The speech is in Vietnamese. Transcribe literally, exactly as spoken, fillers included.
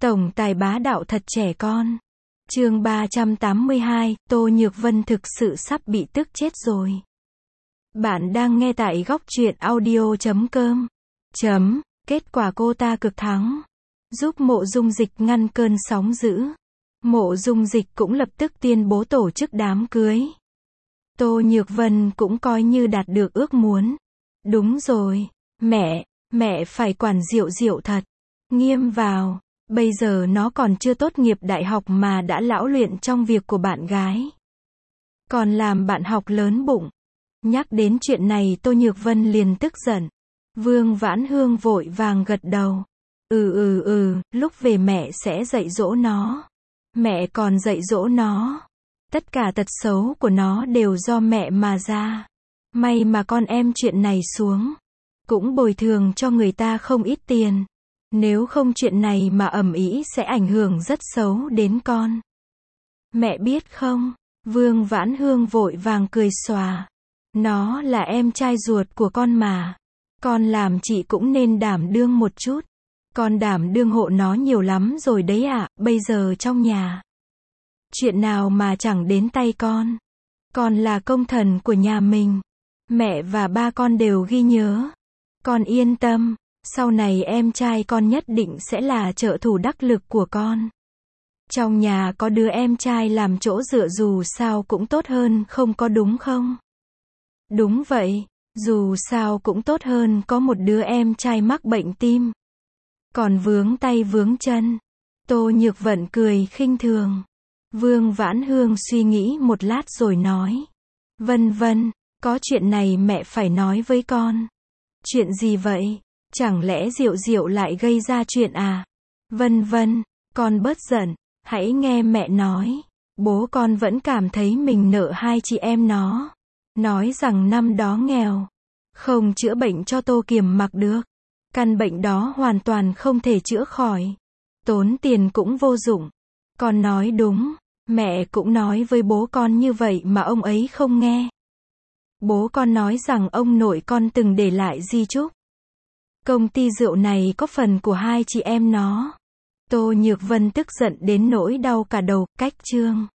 Tổng tài bá đạo thật trẻ con. Chương ba trăm tám mươi hai, Tô Nhược Vân thực sự sắp bị tức chết rồi. Bạn đang nghe tại góc truyện audio chấm com. Chấm, kết quả cô ta cực thắng. Giúp Mộ Dung Dịch ngăn cơn sóng dữ. Mộ Dung Dịch cũng lập tức tuyên bố tổ chức đám cưới. Tô Nhược Vân cũng coi như đạt được ước muốn. Đúng rồi, mẹ, mẹ phải quản Diệu Diệu thật. Nghiêm vào. Bây giờ nó còn chưa tốt nghiệp đại học mà đã lão luyện trong việc của bạn gái. Còn làm bạn học lớn bụng. Nhắc đến chuyện này Tô Nhược Vân liền tức giận. Vương Vãn Hương vội vàng gật đầu. Ừ ừ ừ, lúc về mẹ sẽ dạy dỗ nó. Mẹ còn dạy dỗ nó. Tất cả tật xấu của nó đều do mẹ mà ra. May mà con em chuyện này xuống. Cũng bồi thường cho người ta không ít tiền. Nếu không chuyện này mà ầm ĩ sẽ ảnh hưởng rất xấu đến con. Mẹ biết không? Vương Vãn Hương vội vàng cười xòa. Nó là em trai ruột của con mà. Con làm chị cũng nên đảm đương một chút. Con đảm đương hộ nó nhiều lắm rồi đấy ạ, à, bây giờ trong nhà. Chuyện nào mà chẳng đến tay con. Con là công thần của nhà mình. Mẹ và ba con đều ghi nhớ. Con yên tâm. Sau này em trai con nhất định sẽ là trợ thủ đắc lực của con. Trong nhà có đứa em trai làm chỗ dựa dù sao cũng tốt hơn không có đúng không? Đúng vậy, dù sao cũng tốt hơn có một đứa em trai mắc bệnh tim. Còn vướng tay vướng chân. Tô Nhược Vân cười khinh thường. Vương Vãn Hương suy nghĩ một lát rồi nói. Vân Vân, có chuyện này mẹ phải nói với con. Chuyện gì vậy? Chẳng lẽ Diệu Diệu lại gây ra chuyện à? Vân Vân, con bớt giận, hãy nghe mẹ nói. Bố con vẫn cảm thấy mình nợ hai chị em nó. Nói rằng năm đó nghèo, không chữa bệnh cho Tô Kiềm Mặc được. Căn bệnh đó hoàn toàn không thể chữa khỏi. Tốn tiền cũng vô dụng. Con nói đúng, mẹ cũng nói với bố con như vậy mà ông ấy không nghe. Bố con nói rằng ông nội con từng để lại di chúc. Công ty rượu này có phần của hai chị em nó. Tô Nhược Vân tức giận đến nỗi đau cả đầu, cách chương.